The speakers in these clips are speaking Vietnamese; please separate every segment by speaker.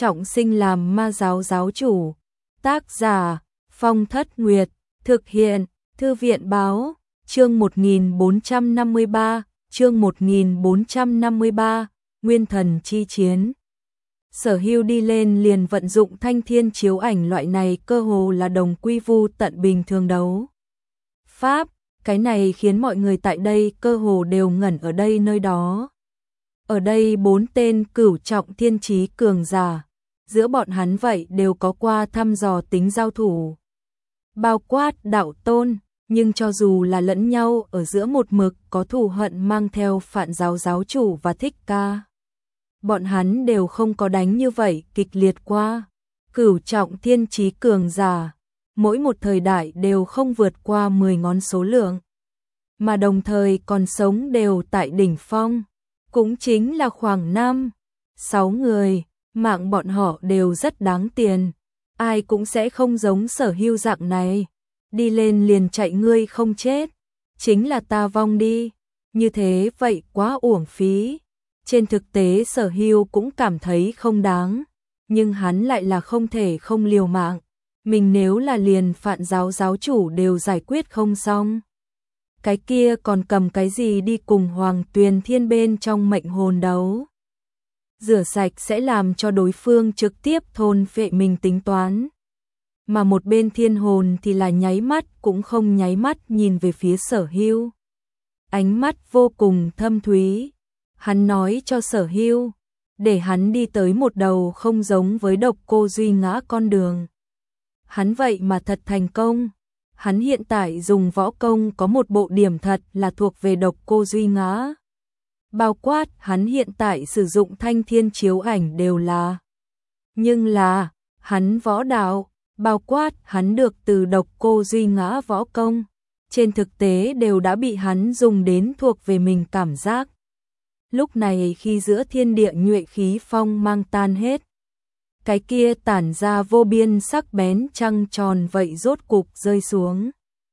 Speaker 1: trọng sinh làm ma giáo giáo chủ. Tác giả Phong Thất Nguyệt. Thực hiện Thư viện Báo. Chương 1453. Chương 1453. Nguyên thần chi chiến. Sở Hưu đi lên liền vận dụng thanh thiên chiếu ảnh, loại này cơ hồ là đồng quy vu tận bình thường đấu pháp. Cái này khiến mọi người tại đây cơ hồ đều ngẩn ở đây nơi đó. Ở đây 4 tên cửu trọng thiên chí cường giả, giữa bọn hắn vậy đều có qua thăm dò tính giao thủ. Bao quát đạo tôn, nhưng cho dù là lẫn nhau ở giữa một mực có thù hận mang theo Phạn giáo giáo chủ và Thích Ca. Bọn hắn đều không có đánh như vậy kịch liệt qua. Cửu trọng thiên chí cường giả, mỗi một thời đại đều không vượt qua 10 ngón số lượng, mà đồng thời còn sống đều tại đỉnh phong, cũng chính là khoảng 5-6 người, mạng bọn họ đều rất đáng tiền, ai cũng sẽ không giống Sở Hưu dạng này, đi lên liền chạy ngươi không chết, chính là ta vong đi, như thế vậy quá uổng phí. Trên thực tế Sở Hưu cũng cảm thấy không đáng, nhưng hắn lại là không thể không liều mạng. Mình nếu là liền Phạn giáo giáo chủ đều giải quyết không xong, cái kia còn cầm cái gì đi cùng Hoàng Tuyền Thiên bên trong mệnh hồn đấu. Rửa sạch sẽ làm cho đối phương trực tiếp thôn phệ mình tính toán. Mà một bên thiên hồn thì là nháy mắt cũng không nháy mắt nhìn về phía Sở Hưu. Ánh mắt vô cùng thâm thúy. Hắn nói cho Sở Hưu, để hắn đi tới một đầu không giống với Độc Cô Duy Ngã con đường. Hắn vậy mà thật thành công. Hắn hiện tại dùng võ công có một bộ điểm thật là thuộc về Độc Cô Duy Ngã. Bao quát hắn hiện tại sử dụng thanh thiên chiếu ảnh đều là. Nhưng là, hắn võ đạo, bao quát hắn được từ Độc Cô Duy Ngã võ công, trên thực tế đều đã bị hắn dùng đến thuộc về mình cảm giác. Lúc này khi giữa thiên địa nhuệ khí phong mang tan hết, cái kia tản ra vô biên sắc bén trăng tròn vậy rốt cục rơi xuống.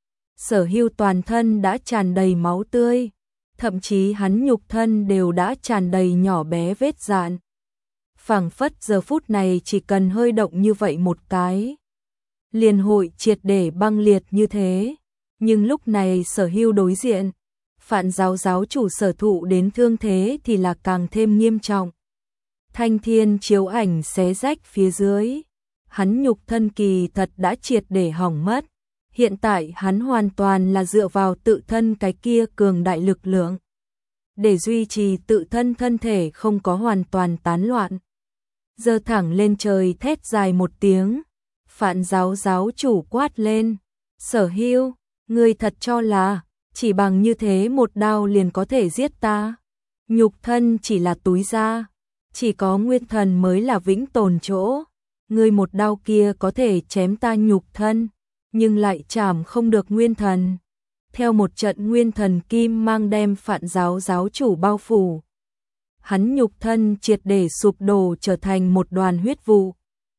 Speaker 1: Sở Hưu toàn thân đã tràn đầy máu tươi, thậm chí hắn nhục thân đều đã tràn đầy nhỏ bé vết rạn. Phảng phất giờ phút này chỉ cần hơi động như vậy một cái, liền hội triệt để băng liệt như thế. Nhưng lúc này Sở Hưu đối diện, Phạn giáo giáo chủ Sở Thụ đến thương thế thì là càng thêm nghiêm trọng. Thanh thiên chiếu ảnh xé rách phía dưới, hắn nhục thân kỳ thật đã triệt để hỏng mất. Hiện tại hắn hoàn toàn là dựa vào tự thân cái kia cường đại lực lượng, để duy trì tự thân thân thể không có hoàn toàn tán loạn. Giơ thẳng lên trời thét dài một tiếng, Phạn giáo giáo chủ quát lên, Sở Hưu, ngươi thật cho là chỉ bằng như thế một đao liền có thể giết ta? Nhục thân chỉ là túi da, chỉ có nguyên thần mới là vĩnh tồn chỗ. Ngươi một đao kia có thể chém ta nhục thân, nhưng lại chảm không được nguyên thần. Theo một trận nguyên thần kim mang đem Phạn giáo giáo chủ bao phủ, hắn nhục thân triệt để sụp đổ trở thành một đoàn huyết vụ.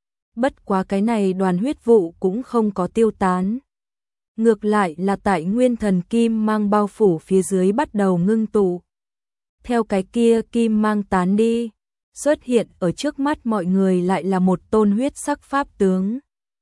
Speaker 1: Bất quá cái này đoàn huyết vụ cũng không có tiêu tán, ngược lại là tại nguyên thần kim mang bao phủ phía dưới bắt đầu ngưng tụ. Theo cái kia kim mang tán đi, xuất hiện ở trước mắt mọi người lại là một tôn huyết sắc pháp tướng.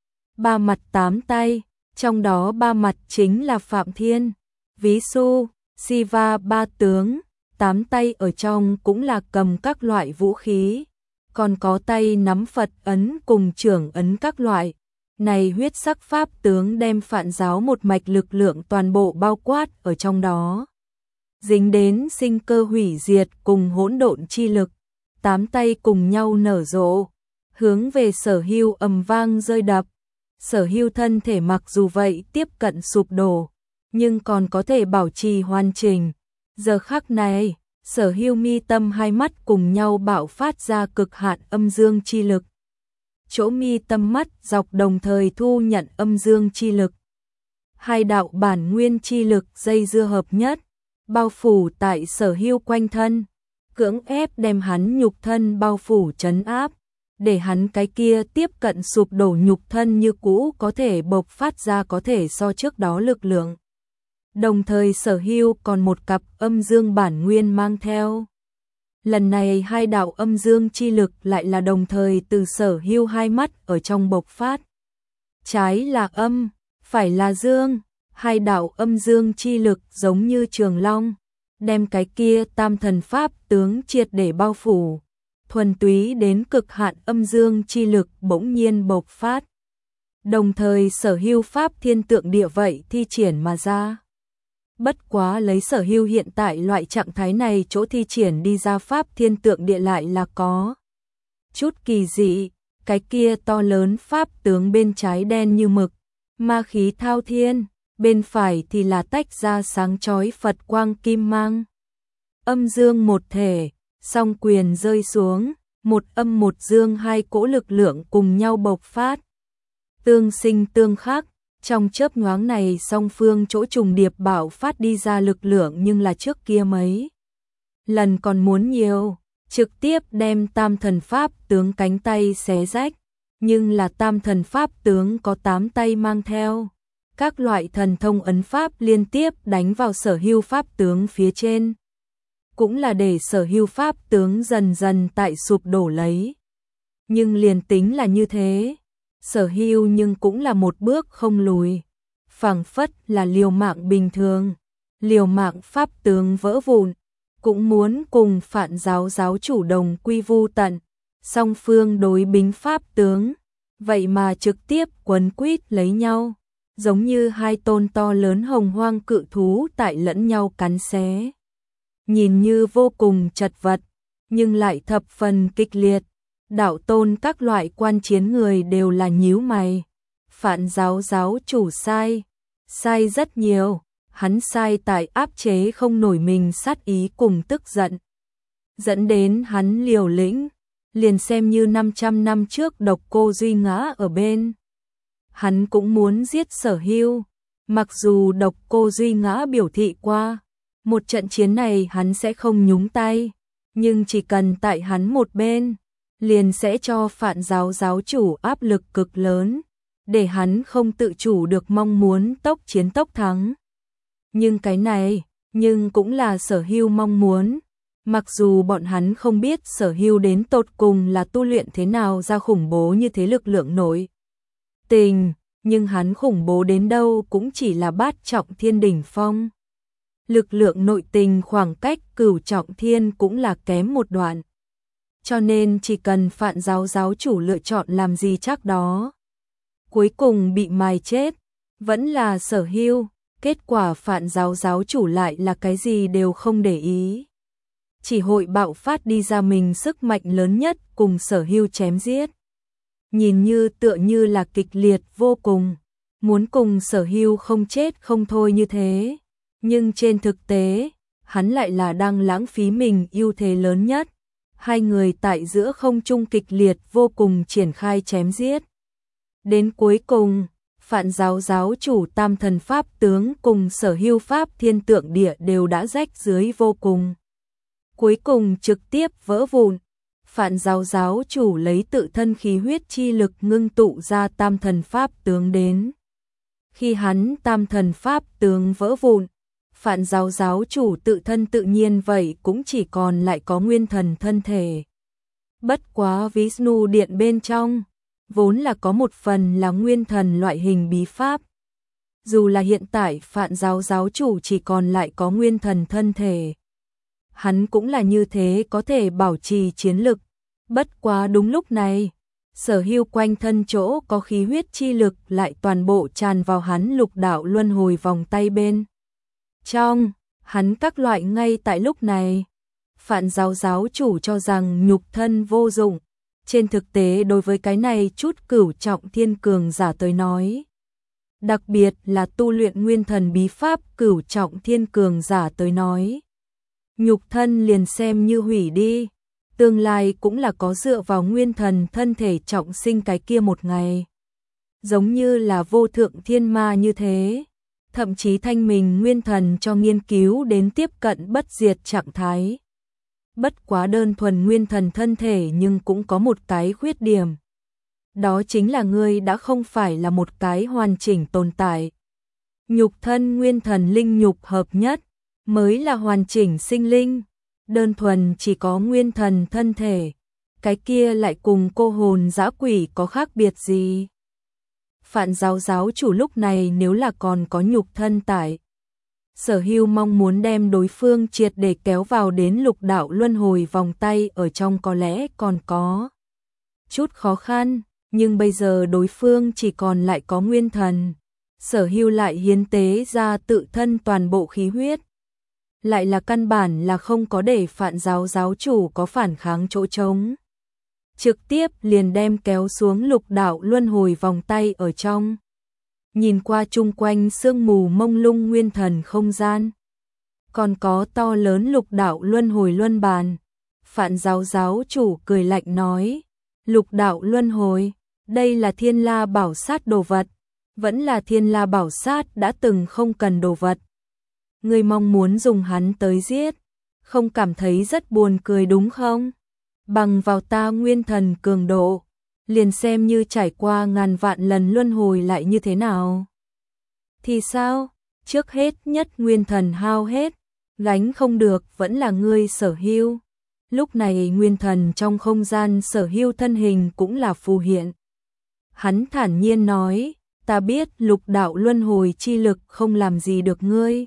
Speaker 1: 3 mặt 8 tay, trong đó 3 mặt chính là Phạm Thiên, Ví Su, Siva 3 tướng, 8 tay ở trong cũng là cầm các loại vũ khí, còn có tay nắm Phật ấn cùng trưởng ấn các loại. Này huyết sắc pháp tướng đem Phạn giáo một mạch lực lượng toàn bộ bao quát ở trong đó. Dính đến sinh cơ hủy diệt cùng hỗn độn chi lực, 8 tay cùng nhau nở rộ, hướng về Sở Hưu ầm vang rơi đập. Sở Hưu thân thể mặc dù vậy tiếp cận sụp đổ, nhưng còn có thể bảo trì hoàn chỉnh. Giờ khắc này, Sở Hưu mi tâm hai mắt cùng nhau bạo phát ra cực hạn âm dương chi lực. Chỗ mi tâm mắt dọc đồng thời thu nhận âm dương chi lực. Hai đạo bản nguyên chi lực dây dưa hợp nhất, bao phủ tại Sở Hưu quanh thân, cưỡng ép đem hắn nhục thân bao phủ trấn áp, để hắn cái kia tiếp cận sụp đổ nhục thân như cũ có thể bộc phát ra có thể so trước đó lực lượng. Đồng thời Sở Hưu còn một cặp âm dương bản nguyên mang theo. Lần này hai đạo âm dương chi lực lại là đồng thời từ Sở Hưu hai mắt ở trong bộc phát. Trái là âm, phải là dương, hai đạo âm dương chi lực giống như trường long, đem cái kia tam thần pháp tướng triệt để bao phủ, thuần túy đến cực hạn âm dương chi lực bỗng nhiên bộc phát. Đồng thời Sở Hưu pháp thiên tượng địa vậy thi triển mà ra. Bất quá lấy Sở Hưu hiện tại loại trạng thái này chỗ thi triển đi ra pháp thiên tượng địa lại là có chút kỳ dị, cái kia to lớn pháp tướng bên trái đen như mực, ma khí thao thiên, bên phải thì là tách ra sáng chói Phật quang kim mang. Âm dương một thể, song quyền rơi xuống, một âm một dương hai cỗ lực lượng cùng nhau bộc phát. Tương sinh tương khắc, trong chớp nhoáng này song phương chỗ trùng điệp bạo phát đi ra lực lượng nhưng là trước kia mấy lần còn muốn nhiều, trực tiếp đem tam thần pháp tướng cánh tay xé rách, nhưng là tam thần pháp tướng có 8 tay mang theo. Các loại thần thông ấn pháp liên tiếp đánh vào Sở Hưu pháp tướng phía trên. Cũng là để Sở Hưu pháp tướng dần dần tại sụp đổ lấy. Nhưng liền tính là như thế, Sở Hưu nhưng cũng là một bước không lùi. Phảng phất là liều mạng bình thường, liều mạng pháp tướng vỡ vụn, cũng muốn cùng Phạn giáo giáo chủ đồng quy vu tận. Song phương đối bính pháp tướng, vậy mà trực tiếp quấn quýt lấy nhau, giống như hai tôn to lớn hồng hoang cự thú tại lẫn nhau cắn xé. Nhìn như vô cùng chật vật, nhưng lại thập phần kịch liệt. Đạo tôn các loại quan chiến người đều là nhíu mày. Phạn giáo giáo chủ sai rất nhiều, hắn sai tại áp chế không nổi mình sát ý cùng tức giận, dẫn đến hắn liều lĩnh, liền xem như 500 năm trước Độc Cô Duy ngã ở bên. Hắn cũng muốn giết Sở Hưu, mặc dù Độc Cô Duy ngã biểu thị qua, một trận chiến này hắn sẽ không nhúng tay, nhưng chỉ cần tại hắn một bên, liền sẽ cho Phạn giáo giáo chủ áp lực cực lớn, để hắn không tự chủ được mong muốn tốc chiến tốc thắng. Nhưng cái này, nhưng cũng là Sở Hưu mong muốn. Mặc dù bọn hắn không biết Sở Hưu đến tột cùng là tu luyện thế nào ra khủng bố như thế lực lượng nội tình, nhưng hắn khủng bố đến đâu cũng chỉ là bát trọng thiên đỉnh phong. Lực lượng nội tình khoảng cách cửu trọng thiên cũng là kém một đoạn. Cho nên chỉ cần Phạn giáo giáo chủ lựa chọn làm gì chắc đó. Cuối cùng bị mài chết, vẫn là Sở Hưu, kết quả Phạn giáo giáo chủ lại là cái gì đều không để ý. Chỉ hội bạo phát đi ra mình sức mạnh lớn nhất cùng Sở Hưu chém giết. Nhìn như tựa như là kịch liệt vô cùng, muốn cùng Sở Hưu không chết không thôi như thế. Nhưng trên thực tế, hắn lại là đang lãng phí mình ưu thế lớn nhất. Hai người tại giữa không trung kịch liệt vô cùng triển khai chém giết. Đến cuối cùng, Phạn giáo giáo chủ tam thần pháp tướng cùng Sở Hưu pháp thiên tượng địa đều đã rách dưới vô cùng. Cuối cùng trực tiếp vỡ vụn. Phạn giáo giáo chủ lấy tự thân khí huyết chi lực ngưng tụ ra tam thần pháp tướng đến. Khi hắn tam thần pháp tướng vỡ vụn, Phạn giáo giáo chủ tự thân tự nhiên vậy cũng chỉ còn lại có nguyên thần thân thể. Bất quá Vishnu điện bên trong, vốn là có một phần là nguyên thần loại hình bí pháp. Dù là hiện tại Phạn giáo giáo chủ chỉ còn lại có nguyên thần thân thể, hắn cũng là như thế có thể bảo trì chiến lực. Bất quá đúng lúc này, Sở Hưu quanh thân chỗ có khí huyết chi lực lại toàn bộ tràn vào hắn lục đạo luân hồi vòng tay bên trong, hắn các loại ngay tại lúc này. Phạn giáo giáo chủ cho rằng nhục thân vô dụng, trên thực tế đối với cái này chút cửu trọng thiên cường giả tới nói, đặc biệt là tu luyện nguyên thần bí pháp cửu trọng thiên cường giả tới nói, nhục thân liền xem như hủy đi, tương lai cũng là có dựa vào nguyên thần thân thể trọng sinh cái kia một ngày. Giống như là vô thượng thiên ma như thế, thậm chí thanh mình nguyên thần cho nghiên cứu đến tiếp cận bất diệt trạng thái. Bất quá đơn thuần nguyên thần thân thể nhưng cũng có một cái khuyết điểm. Đó chính là ngươi đã không phải là một cái hoàn chỉnh tồn tại. Nhục thân nguyên thần linh nhục hợp nhất mới là hoàn chỉnh sinh linh. đơn thuần chỉ có nguyên thần thân thể, cái kia lại cùng cô hồn dã quỷ có khác biệt gì? Phạn giáo giáo chủ lúc này nếu là còn có nhục thân tại, Sở Hưu mong muốn đem đối phương triệt để kéo vào đến lục đạo luân hồi vòng tay ở trong có lẽ còn có chút khó khăn, nhưng bây giờ đối phương chỉ còn lại có nguyên thần. Sở Hưu lại hiến tế ra tự thân toàn bộ khí huyết, lại là căn bản là không có để Phạn giáo giáo chủ có phản kháng chỗ trống. Trực tiếp liền đem kéo xuống lục đạo luân hồi vòng tay ở trong. Nhìn qua chung quanh sương mù mông lung nguyên thần không gian, còn có to lớn lục đạo luân hồi luân bàn. Phạn giáo giáo chủ cười lạnh nói, lục đạo luân hồi, đây là Thiên La bảo sát đồ vật, vẫn là Thiên La bảo sát đã từng không cần đồ vật. Ngươi mong muốn dùng hắn tới giết, không cảm thấy rất buồn cười đúng không? Bằng vào ta nguyên thần cường độ, liền xem như trải qua ngàn vạn lần luân hồi lại như thế nào? Thì sao? Trước hết nhất nguyên thần hao hết, gánh không được vẫn là ngươi Sở Hưu. Lúc này nguyên thần trong không gian Sở Hưu thân hình cũng là phù hiện. Hắn thản nhiên nói, ta biết lục đạo luân hồi chi lực không làm gì được ngươi.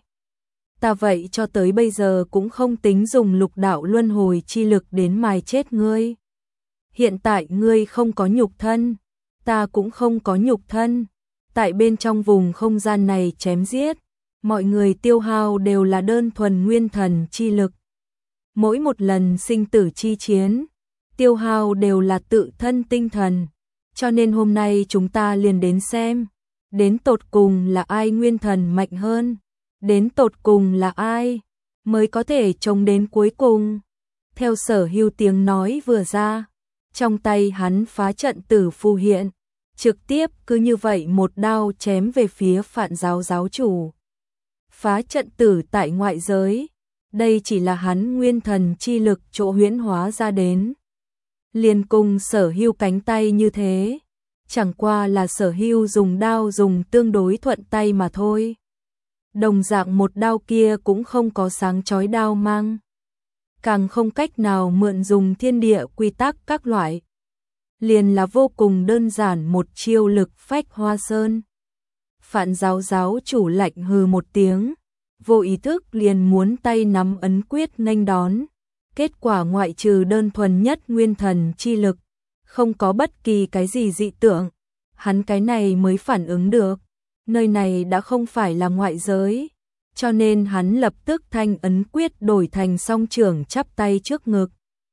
Speaker 1: Ta vậy cho tới bây giờ cũng không tính dùng lục đạo luân hồi chi lực đến mài chết ngươi. Hiện tại ngươi không có nhục thân, ta cũng không có nhục thân. Tại bên trong vùng không gian này chém giết, mọi người tiêu hao đều là đơn thuần nguyên thần chi lực. Mỗi một lần sinh tử chi chiến, tiêu hao đều là tự thân tinh thần. Cho nên hôm nay chúng ta liền đến xem, đến tột cùng là ai nguyên thần mạnh hơn, đến tột cùng là ai mới có thể chống đến cuối cùng. Theo Sở Hưu tiếng nói vừa ra, trong tay hắn phá trận tử phù hiện, trực tiếp cứ như vậy một đao chém về phía Phạn giáo giáo chủ. Phá trận tử tại ngoại giới, đây chỉ là hắn nguyên thần chi lực chỗ huyễn hóa ra đến. Liền cùng Sở Hưu cánh tay như thế, chẳng qua là Sở Hưu dùng đao dùng tương đối thuận tay mà thôi. Đồng dạng một đao kia cũng không có sáng chói đao mang, càng không cách nào mượn dùng thiên địa quy tắc các loại. Liền là vô cùng đơn giản một chiêu lực phách hoa sơn. Phạn giáo giáo chủ lạnh hừ một tiếng, vô ý thức liền muốn tay nắm ấn quyết nghênh đón. Kết quả ngoại trừ đơn thuần nhất nguyên thần chi lực, không có bất kỳ cái gì dị tượng. Hắn cái này mới phản ứng được, nơi này đã không phải là ngoại giới, cho nên hắn lập tức thanh ấn quyết đổi thành song trưởng chắp tay trước ngực.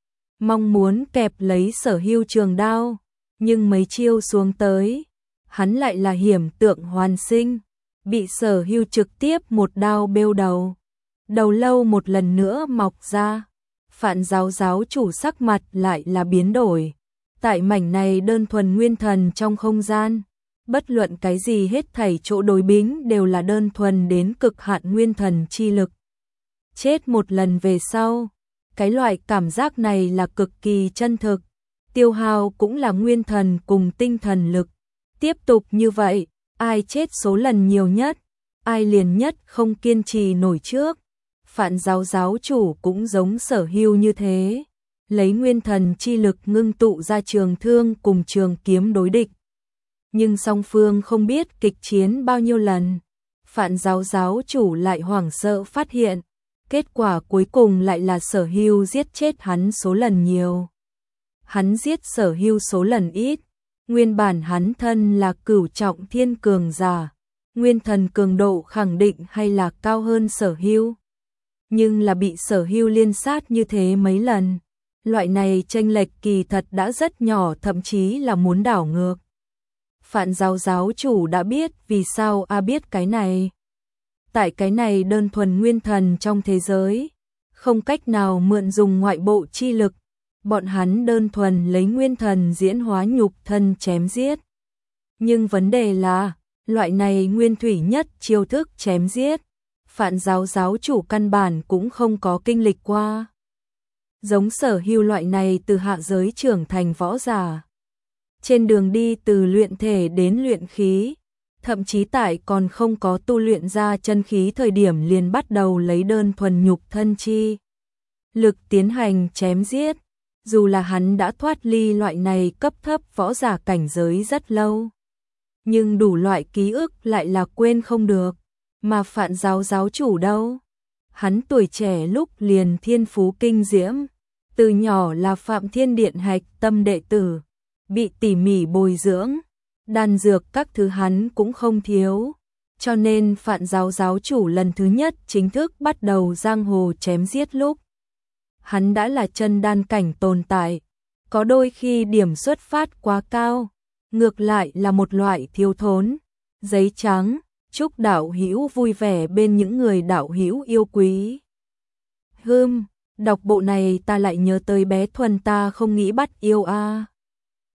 Speaker 1: Mong muốn kẹp lấy Sở Hưu trường đao, nhưng mấy chiêu xuống tới, hắn lại là hiểm tượng hoàn sinh, bị Sở Hưu trực tiếp một đao bêu đầu. Đầu lâu một lần nữa mọc ra, Phạn giáo giáo chủ sắc mặt lại là biến đổi. Tại mảnh này đơn thuần nguyên thần trong không gian, bất luận cái gì hết thảy chỗ đối bính đều là đơn thuần đến cực hạn nguyên thần chi lực. Chết một lần về sau, cái loại cảm giác này là cực kỳ chân thực, tiêu hao cũng là nguyên thần cùng tinh thần lực. Tiếp tục như vậy, ai chết số lần nhiều nhất, ai liền nhất không kiên trì nổi trước. Phạn giáo giáo chủ cũng giống Sở Hưu như thế, lấy nguyên thần chi lực ngưng tụ ra trường thương cùng trường kiếm đối địch. Nhưng song phương không biết kịch chiến bao nhiêu lần, Phạn giáo giáo chủ lại hoảng sợ phát hiện, kết quả cuối cùng lại là Sở Hưu giết chết hắn số lần nhiều. Hắn giết Sở Hưu số lần ít, nguyên bản hắn thân là cửu trọng thiên cường giả, nguyên thần cường độ khẳng định hay là cao hơn Sở Hưu. Nhưng là bị Sở Hưu liên sát như thế mấy lần, loại này chênh lệch kỳ thật đã rất nhỏ, thậm chí là muốn đảo ngược. Phạn giáo giáo chủ đã biết vì sao biết cái này. Tại cái này đơn thuần nguyên thần trong thế giới, không cách nào mượn dùng ngoại bộ chi lực, bọn hắn đơn thuần lấy nguyên thần diễn hóa nhục thân chém giết. Nhưng vấn đề là, loại này nguyên thủy nhất chiêu thức chém giết, Phạn giáo giáo chủ căn bản cũng không có kinh lịch qua. Giống Sở Hưu loại này từ hạ giới trưởng thành võ giả, trên đường đi từ luyện thể đến luyện khí, thậm chí tại còn không có tu luyện ra chân khí thời điểm liền bắt đầu lấy đơn thuần nhục thân chi lực tiến hành chém giết. Dù là hắn đã thoát ly loại này cấp thấp võ giả cảnh giới rất lâu, nhưng đủ loại ký ức lại là quên không được. Mà Phạn giáo giáo chủ đâu? Hắn tuổi trẻ lúc liền thiên phú kinh diễm, từ nhỏ là Phạm Thiên Điện hạch tâm đệ tử, bị tỉ mỉ bồi dưỡng, đan dược các thứ hắn cũng không thiếu. Cho nên Phạn giáo giáo chủ lần thứ nhất chính thức bắt đầu giang hồ chém giết lúc, hắn đã là chân đan cảnh tồn tại. Có đôi khi điểm xuất phát quá cao, ngược lại là một loại thiếu thốn. Giấy trắng, chúc đạo hữu vui vẻ bên những người đạo hữu yêu quý. Đọc bộ này ta lại nhớ tới bé Thuần ta không nghĩ bắt yêu a.